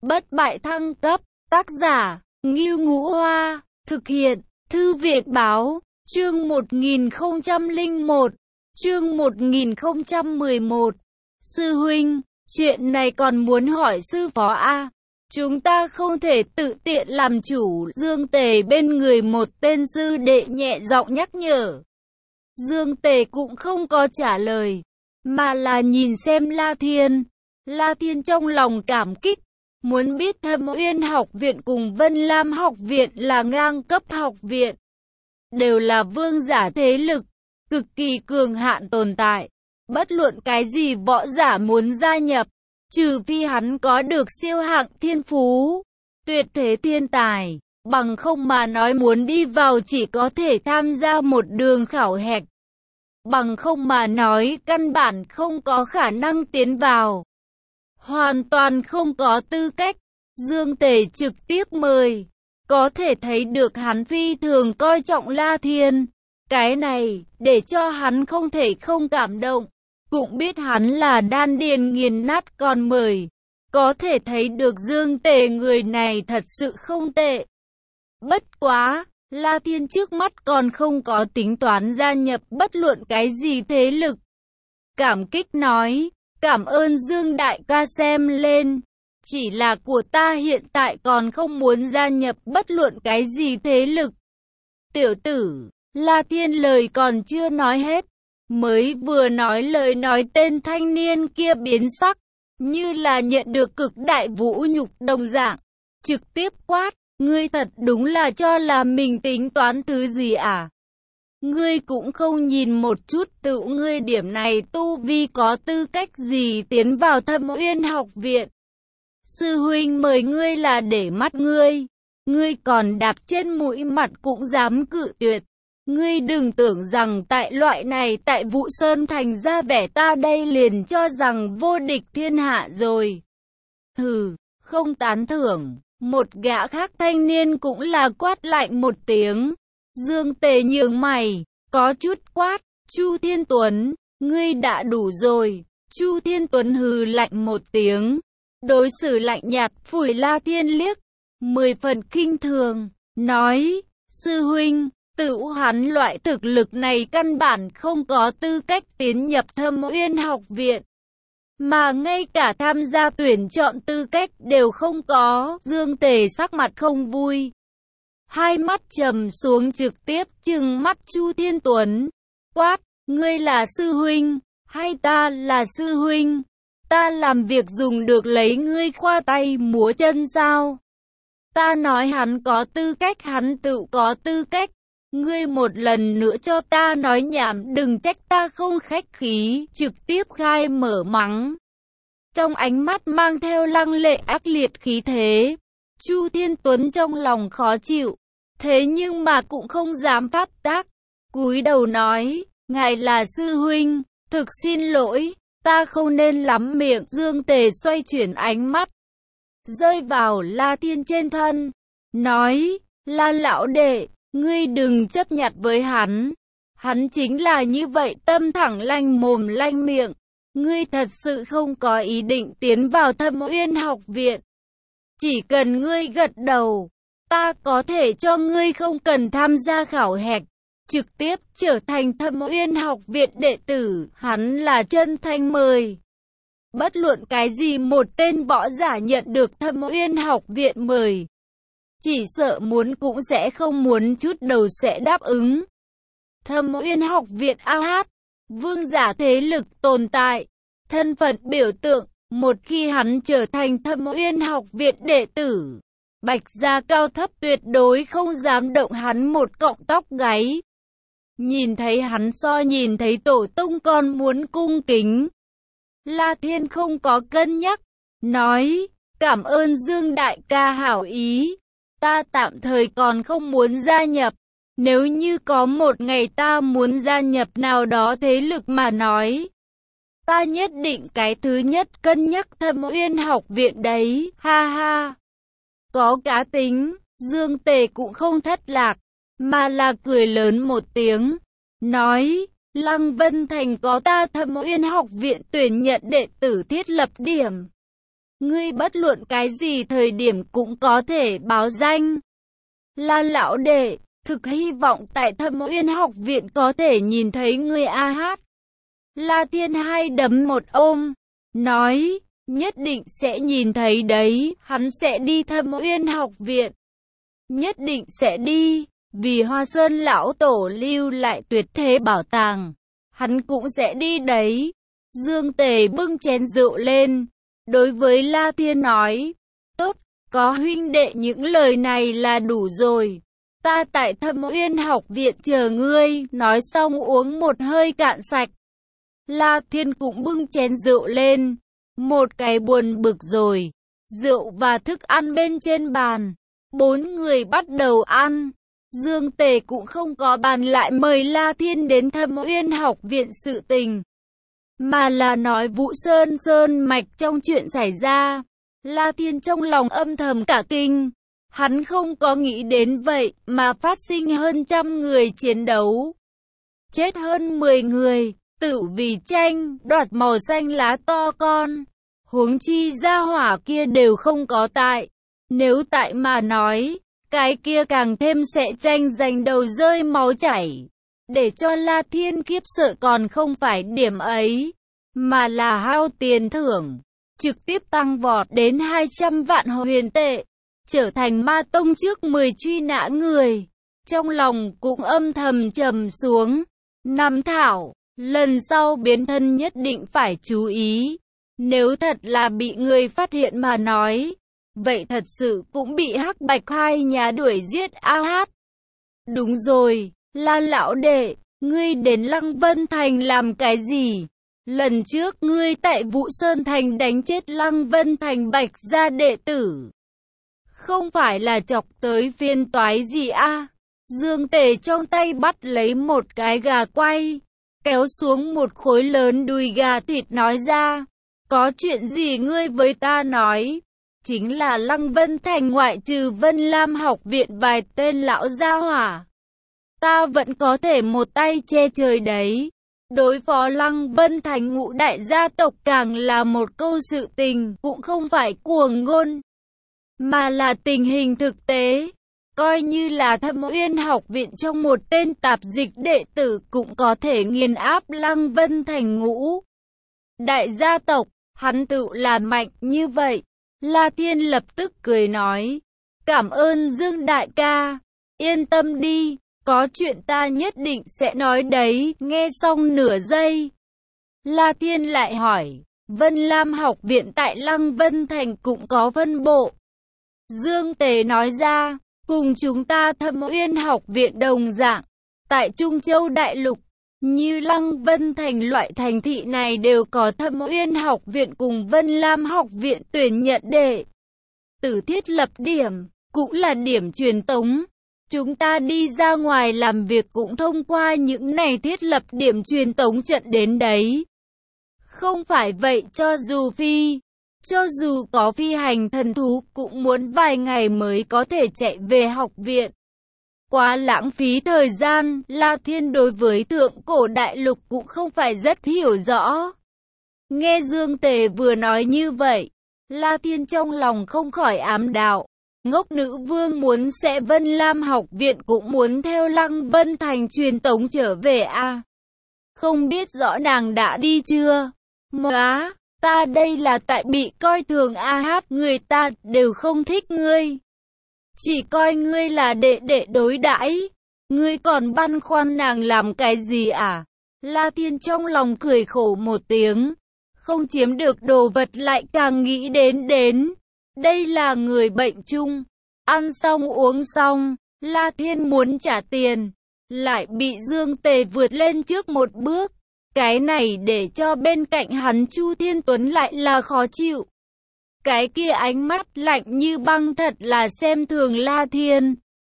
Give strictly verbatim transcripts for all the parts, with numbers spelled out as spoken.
Bất bại thăng cấp, tác giả, Ngưu Ngũ Hoa, thực hiện, Thư viện Báo, chương một nghìn không trăm lẻ một, chương một nghìn không trăm mười một. Sư huynh, chuyện này còn muốn hỏi sư phó a. Chúng ta không thể tự tiện làm chủ. Dương Tề bên người một tên sư đệ nhẹ giọng nhắc nhở. Dương Tề cũng không có trả lời, mà là nhìn xem La Thiên. La Thiên trong lòng cảm kích, muốn biết Thâm Uyên học viện cùng Vân Lam học viện là ngang cấp học viện, đều là vương giả thế lực, cực kỳ cường hạn tồn tại. Bất luận cái gì võ giả muốn gia nhập, trừ phi hắn có được siêu hạng thiên phú, tuyệt thế thiên tài, bằng không mà nói muốn đi vào chỉ có thể tham gia một đường khảo hạch. Bằng không mà nói căn bản không có khả năng tiến vào. Hoàn toàn không có tư cách. Dương Tề trực tiếp mời. Có thể thấy được hắn phi thường coi trọng La Thiên. Cái này, để cho hắn không thể không cảm động. Cũng biết hắn là đan điền nghiền nát còn mời. Có thể thấy được Dương Tề người này thật sự không tệ. Bất quá, La Thiên trước mắt còn không có tính toán gia nhập bất luận cái gì thế lực. Cảm kích nói, cảm ơn Dương đại ca xem lên. Chỉ là của ta hiện tại còn không muốn gia nhập bất luận cái gì thế lực. Tiểu tử, La Thiên lời còn chưa nói hết. Mới vừa nói lời nói tên thanh niên kia biến sắc. Như là nhận được cực đại vũ nhục đồng dạng. Trực tiếp quát. Ngươi thật đúng là cho là mình tính toán thứ gì à? Ngươi cũng không nhìn một chút tự ngươi điểm này tu vi có tư cách gì tiến vào Thâm Uyên học viện. Sư huynh mời ngươi là để mắt ngươi. Ngươi còn đạp trên mũi mặt cũng dám cự tuyệt. Ngươi đừng tưởng rằng tại loại này tại Vũ Sơn thành ra vẻ ta đây liền cho rằng vô địch thiên hạ rồi. Hừ, không tán thưởng. Một gã khác thanh niên cũng là quát lạnh một tiếng. Dương Tề nhướng mày, có chút quát, Chu Thiên Tuấn, ngươi đã đủ rồi. Chu Thiên Tuấn hừ lạnh một tiếng, đối xử lạnh nhạt phủi La Thiên liếc, mười phần khinh thường, nói, sư huynh, tự hắn loại thực lực này căn bản không có tư cách tiến nhập Thâm Uyên học viện. Mà ngay cả tham gia tuyển chọn tư cách đều không có. Dương Tề sắc mặt không vui, hai mắt trầm xuống trực tiếp trừng mắt Chu Thiên Tuấn, quát, ngươi là sư huynh, hay ta là sư huynh? Ta làm việc dùng được lấy ngươi khoa tay múa chân sao? Ta nói hắn có tư cách hắn tự có tư cách. Ngươi một lần nữa cho ta nói nhảm, đừng trách ta không khách khí, trực tiếp khai mở mắng. Trong ánh mắt mang theo lăng lệ ác liệt khí thế. Chu Thiên Tuấn trong lòng khó chịu, thế nhưng mà cũng không dám phát tác. Cúi đầu nói, ngài là sư huynh, thực xin lỗi, ta không nên lắm miệng. Dương Tề xoay chuyển ánh mắt, rơi vào La Thiên trên thân, nói, La lão đệ, ngươi đừng chấp nhặt với hắn. Hắn chính là như vậy, tâm thẳng lanh mồm lanh miệng. Ngươi thật sự không có ý định tiến vào Thâm Uyên học viện. Chỉ cần ngươi gật đầu, ta có thể cho ngươi không cần tham gia khảo hạch, trực tiếp trở thành Thâm Uyên học viện đệ tử. Hắn là chân thành mời. Bất luận cái gì một tên võ giả nhận được Thâm Uyên học viện mời, chỉ sợ muốn cũng sẽ không muốn chút đầu sẽ đáp ứng. Thâm Uyên học viện a hát, vương giả thế lực tồn tại, thân phận biểu tượng. Một khi hắn trở thành Thâm Uyên học viện đệ tử, Bạch gia cao thấp tuyệt đối không dám động hắn một cọng tóc gáy. Nhìn thấy hắn so nhìn thấy tổ tông còn muốn cung kính. La Thiên không có cân nhắc, nói, cảm ơn Dương đại ca hảo ý. Ta tạm thời còn không muốn gia nhập. Nếu như có một ngày ta muốn gia nhập nào đó thế lực mà nói, ta nhất định cái thứ nhất cân nhắc Thâm Uyên học viện đấy, ha ha. Có cá tính, Dương Tề cũng không thất lạc, mà là cười lớn một tiếng, nói, Lăng Vân Thành có ta Thâm Uyên học viện tuyển nhận đệ tử thiết lập điểm. ngươi bất luận cái gì thời điểm cũng có thể báo danh. La lão đệ, thực hy vọng tại Thâm Uyên học viện có thể nhìn thấy ngươi a hát. La Thiên hai đấm một ôm, nói, nhất định sẽ nhìn thấy đấy, hắn sẽ đi Thâm Uyên học viện. Nhất định sẽ đi, vì Hoa Sơn lão tổ lưu lại tuyệt thế bảo tàng. Hắn cũng sẽ đi đấy. Dương Tề bưng chén rượu lên, đối với La Thiên nói, tốt, có huynh đệ những lời này là đủ rồi. Ta tại Thâm Uyên học viện chờ ngươi, nói xong uống một hơi cạn sạch. La Thiên cũng bưng chén rượu lên, một cái buồn bực rồi. Rượu và thức ăn bên trên bàn, bốn người bắt đầu ăn. Dương Tề cũng không có bàn lại mời La Thiên đến Thâm Uyên học viện sự tình, mà là nói Vũ Sơn Sơn mạch trong chuyện xảy ra. La Thiên trong lòng âm thầm cả kinh. Hắn không có nghĩ đến vậy mà phát sinh hơn trăm người chiến đấu. Chết hơn mười người, tử vì tranh, đoạt màu xanh lá to con. Huống chi gia hỏa kia đều không có tại. Nếu tại mà nói, cái kia càng thêm sẽ tranh giành đầu rơi máu chảy. Để cho La Thiên khiếp sợ còn không phải điểm ấy, mà là hao tiền thưởng, trực tiếp tăng vọt đến hai trăm vạn huyền tệ, trở thành ma tông trước mười truy nã người. Trong lòng cũng âm thầm trầm xuống. Nam Thảo, lần sau biến thân nhất định phải chú ý. Nếu thật là bị người phát hiện mà nói, vậy thật sự cũng bị Hắc Bạch hai nhà đuổi giết a hát. Đúng rồi, La lão đệ, ngươi đến Lăng Vân Thành làm cái gì? Lần trước ngươi tại Vũ Sơn Thành đánh chết Lăng Vân Thành Bạch gia đệ tử, không phải là chọc tới phiên toái gì a? À? Dương Tề trong tay bắt lấy một cái gà quay, kéo xuống một khối lớn đùi gà thịt nói ra, có chuyện gì ngươi với ta nói? Chính là Lăng Vân Thành ngoại trừ Vân Lam học viện vài tên lão gia hỏa, ta vẫn có thể một tay che trời đấy. Đối phó Lăng Vân Thành ngũ đại gia tộc càng là một câu sự tình, cũng không phải cuồng ngôn, mà là tình hình thực tế. Coi như là Thâm Uyên học viện trong một tên tạp dịch đệ tử cũng có thể nghiền áp Lăng Vân Thành ngũ đại gia tộc, hắn tự là mạnh như vậy. La Thiên lập tức cười nói, cảm ơn Dương đại ca, yên tâm đi, có chuyện ta nhất định sẽ nói đấy. Nghe xong nửa giây, La Thiên lại hỏi, Vân Lam học viện tại Lăng Vân Thành cũng có phân bộ? Dương Tề nói ra, cùng chúng ta Thâm Uyên học viện đồng dạng, tại Trung Châu Đại Lục, như Lăng Vân Thành loại thành thị này đều có Thâm Uyên học viện cùng Vân Lam học viện tuyển nhận đệ tử thiết lập điểm, cũng là điểm truyền tống. Chúng ta đi ra ngoài làm việc cũng thông qua những này thiết lập điểm truyền tống trận đến đấy. Không phải vậy, cho dù phi, cho dù có phi hành thần thú cũng muốn vài ngày mới có thể chạy về học viện. Quá lãng phí thời gian. La Thiên đối với thượng cổ đại lục cũng không phải rất hiểu rõ. Nghe Dương Tề vừa nói như vậy, La Thiên trong lòng không khỏi ám đạo. Ngốc nữ vương muốn sẽ Vân Lam học viện cũng muốn theo Lăng Vân Thành truyền tống trở về a à? Không biết rõ nàng đã đi chưa? Móa, ta đây là tại bị coi thường a hát, người ta đều không thích ngươi. Chỉ coi ngươi là đệ đệ đối đãi. Ngươi còn băn khoăn nàng làm cái gì à? La Thiên trong lòng cười khổ một tiếng. Không chiếm được đồ vật lại càng nghĩ đến đến. Đây là người bệnh chung. Ăn xong uống xong, La Thiên muốn trả tiền, lại bị Dương Tề vượt lên trước một bước. Cái này để cho bên cạnh hắn Chu Thiên Tuấn lại là khó chịu. Cái kia ánh mắt lạnh như băng thật là xem thường La Thiên.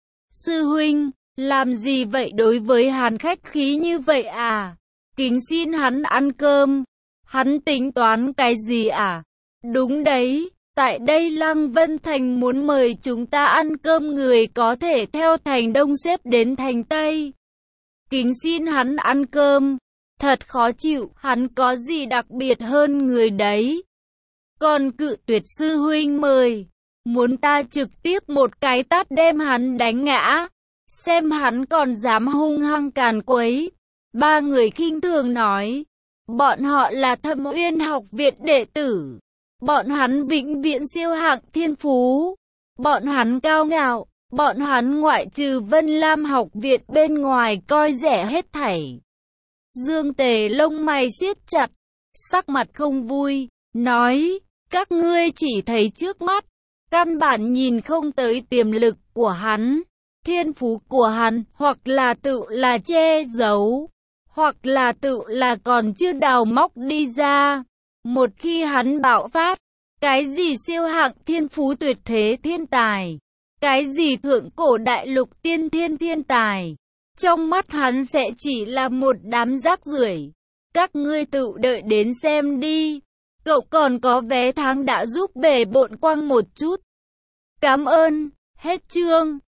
Sư huynh, làm gì vậy, đối với hắn khách khí như vậy à? Kính xin hắn ăn cơm. Hắn tính toán cái gì à? Đúng đấy, tại đây Lăng Vân Thành muốn mời chúng ta ăn cơm, người có thể theo thành Đông xếp đến thành Tây. Kính xin hắn ăn cơm. Thật khó chịu, hắn có gì đặc biệt hơn người đấy? còn cự tuyệt sư huynh mời. Muốn ta trực tiếp một cái tát đem hắn đánh ngã, xem hắn còn dám hung hăng càn quấy. Ba người khinh thường nói, bọn họ là Thâm Uyên học viện đệ tử. Bọn hắn vĩnh viễn siêu hạng thiên phú. Bọn hắn cao ngạo. Bọn hắn ngoại trừ Vân Lam học viện bên ngoài coi rẻ hết thảy. Dương Tề lông mày siết chặt, sắc mặt không vui, nói, các ngươi chỉ thấy trước mắt, căn bản nhìn không tới tiềm lực của hắn, thiên phú của hắn, hoặc là tự là che giấu, hoặc là tự là còn chưa đào móc đi ra. Một khi hắn bạo phát, cái gì siêu hạng thiên phú tuyệt thế thiên tài, cái gì thượng cổ đại lục tiên thiên thiên tài, trong mắt hắn sẽ chỉ là một đám rác rưởi. Các ngươi tự đợi đến xem đi. Cậu còn có vé tháng đã giúp bể bộn quăng một chút. Cảm ơn. Hết chương.